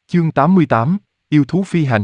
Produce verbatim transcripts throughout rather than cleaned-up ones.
Chương tám mươi tám, yêu thú phi hành.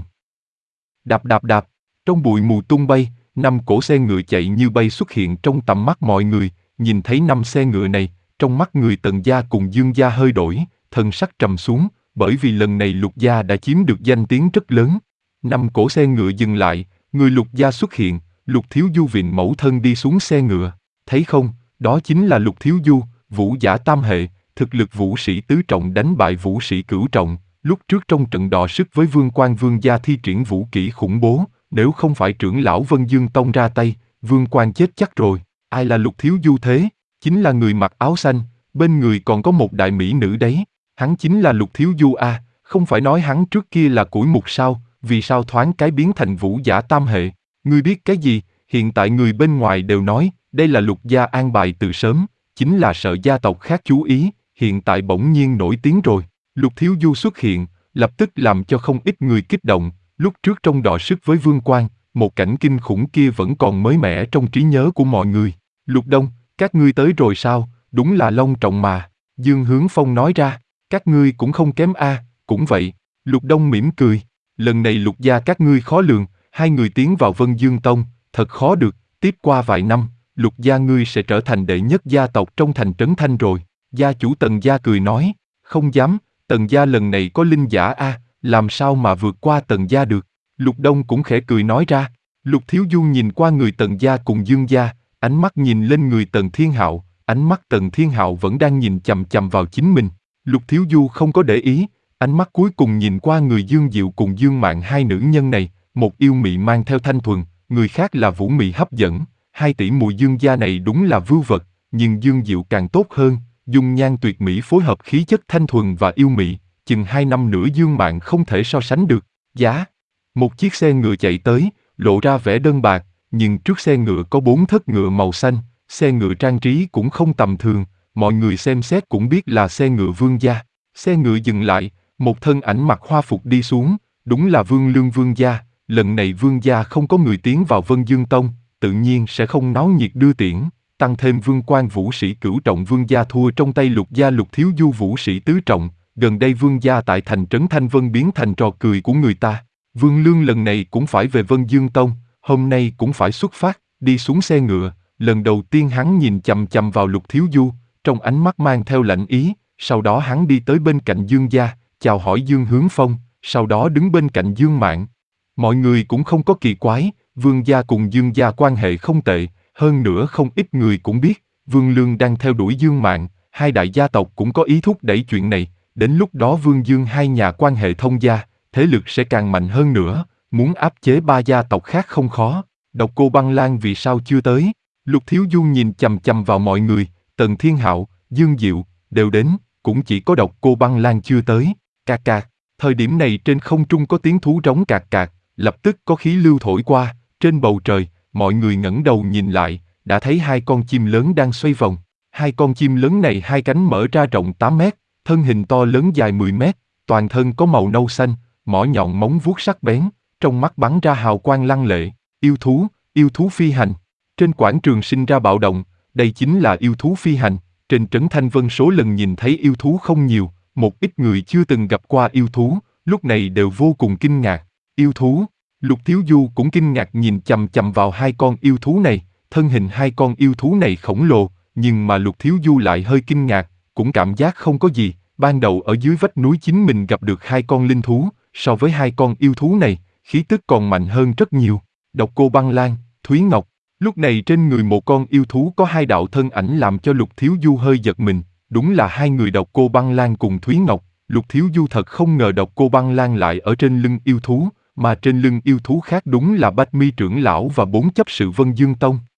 Đạp đạp đạp, trong bụi mù tung bay, năm cỗ xe ngựa chạy như bay xuất hiện trong tầm mắt mọi người. Nhìn thấy năm xe ngựa này, trong mắt người Tần gia cùng Dương gia hơi đổi, thần sắc trầm xuống, bởi vì lần này Lục gia đã chiếm được danh tiếng rất lớn. Năm cỗ xe ngựa dừng lại, người Lục gia xuất hiện, Lục Thiếu Du vịn mẫu thân đi xuống xe ngựa. Thấy không, đó chính là Lục Thiếu Du, vũ giả tam hệ, thực lực vũ sĩ tứ trọng đánh bại vũ sĩ cửu trọng. Lúc trước trong trận đọ sức với Vương Quan Vương gia thi triển vũ kỹ khủng bố, nếu không phải trưởng lão Vân Dương Tông ra tay, Vương Quan chết chắc rồi. Ai là Lục Thiếu Du thế? Chính là người mặc áo xanh, bên người còn có một đại mỹ nữ đấy. Hắn chính là Lục Thiếu Du à, không phải nói hắn trước kia là củi mục sao, vì sao thoáng cái biến thành vũ giả tam hệ? Ngươi biết cái gì? Hiện tại người bên ngoài đều nói, đây là Lục gia an bài từ sớm, chính là sợ gia tộc khác chú ý, hiện tại bỗng nhiên nổi tiếng rồi. Lục Thiếu Du xuất hiện, lập tức làm cho không ít người kích động. Lúc trước trong đọ sức với Vương Quan, một cảnh kinh khủng kia vẫn còn mới mẻ trong trí nhớ của mọi người. Lục Đông, các ngươi tới rồi sao? Đúng là long trọng mà. Dương Hướng Phong nói ra, các ngươi cũng không kém a, cũng vậy. Lục Đông mỉm cười, lần này Lục gia các ngươi khó lường, hai người tiến vào Vân Dương Tông, thật khó được. Tiếp qua vài năm, Lục gia ngươi sẽ trở thành đệ nhất gia tộc trong thành Trấn Thanh rồi. Gia chủ Tần gia cười nói, không dám. Tần gia lần này có linh giả a, làm sao mà vượt qua Tần gia được? Lục Đông cũng khẽ cười nói ra. Lục Thiếu Du nhìn qua người Tần gia cùng Dương gia, ánh mắt nhìn lên người Tần Thiên Hạo, ánh mắt Tần Thiên Hạo vẫn đang nhìn chằm chằm vào chính mình. Lục Thiếu Du không có để ý, ánh mắt cuối cùng nhìn qua người Dương Diệu cùng Dương Mạn hai nữ nhân này, một yêu mị mang theo thanh thuần, người khác là vũ mị hấp dẫn. Hai tỷ muội Dương gia này đúng là vưu vật, nhưng Dương Diệu càng tốt hơn. Dung nhan tuyệt mỹ phối hợp khí chất thanh thuần và yêu mị, chừng hai năm nữa Dương Mạn không thể so sánh được. Giá. Một chiếc xe ngựa chạy tới, lộ ra vẻ đơn bạc, nhưng trước xe ngựa có bốn thất ngựa màu xanh, xe ngựa trang trí cũng không tầm thường, mọi người xem xét cũng biết là xe ngựa Vương gia. Xe ngựa dừng lại, một thân ảnh mặc hoa phục đi xuống, đúng là Vương Lương Vương gia. Lần này Vương gia không có người tiến vào Vân Dương Tông, tự nhiên sẽ không náo nhiệt đưa tiễn. Tăng thêm Vương Quan vũ sĩ cửu trọng Vương gia thua trong tay Lục gia Lục Thiếu Du vũ sĩ tứ trọng, gần đây Vương gia tại thành Trấn Thanh Vân biến thành trò cười của người ta. Vương Lương lần này cũng phải về Vân Dương Tông, hôm nay cũng phải xuất phát, đi xuống xe ngựa, lần đầu tiên hắn nhìn chằm chằm vào Lục Thiếu Du, trong ánh mắt mang theo lạnh ý, sau đó hắn đi tới bên cạnh Dương gia, chào hỏi Dương Hướng Phong, sau đó đứng bên cạnh Dương Mạn. Mọi người cũng không có kỳ quái, Vương gia cùng Dương gia quan hệ không tệ. Hơn nữa không ít người cũng biết, Vương Lương đang theo đuổi Dương Mạn, hai đại gia tộc cũng có ý thúc đẩy chuyện này, đến lúc đó Vương Dương hai nhà quan hệ thông gia, thế lực sẽ càng mạnh hơn nữa, muốn áp chế ba gia tộc khác không khó. Độc Cô Băng Lan vì sao chưa tới? Lục Thiếu Du nhìn chằm chằm vào mọi người, Tần Thiên Hạo, Dương Diệu, đều đến, cũng chỉ có Độc Cô Băng Lan chưa tới. Cạc cạc, thời điểm này trên không trung có tiếng thú rống cạc cạc, lập tức có khí lưu thổi qua, trên bầu trời. Mọi người ngẩng đầu nhìn lại, đã thấy hai con chim lớn đang xoay vòng. Hai con chim lớn này hai cánh mở ra rộng tám mét, thân hình to lớn dài mười mét, toàn thân có màu nâu xanh, mỏ nhọn móng vuốt sắc bén, trong mắt bắn ra hào quang lăng lệ. Yêu thú, yêu thú phi hành. Trên quảng trường sinh ra bạo động, đây chính là yêu thú phi hành. Trên Trấn Thanh Vân số lần nhìn thấy yêu thú không nhiều, một ít người chưa từng gặp qua yêu thú, lúc này đều vô cùng kinh ngạc. Yêu thú. Lục Thiếu Du cũng kinh ngạc nhìn chằm chằm vào hai con yêu thú này, thân hình hai con yêu thú này khổng lồ, nhưng mà Lục Thiếu Du lại hơi kinh ngạc, cũng cảm giác không có gì, ban đầu ở dưới vách núi chính mình gặp được hai con linh thú, so với hai con yêu thú này, khí tức còn mạnh hơn rất nhiều. Độc Cô Băng Lan, Thúy Ngọc, lúc này trên người một con yêu thú có hai đạo thân ảnh làm cho Lục Thiếu Du hơi giật mình, đúng là hai người Độc Cô Băng Lan cùng Thúy Ngọc. Lục Thiếu Du thật không ngờ Độc Cô Băng Lan lại ở trên lưng yêu thú. Mà trên lưng yêu thú khác đúng là Bách Mi trưởng lão và bốn chấp sự Vân Dương Tông.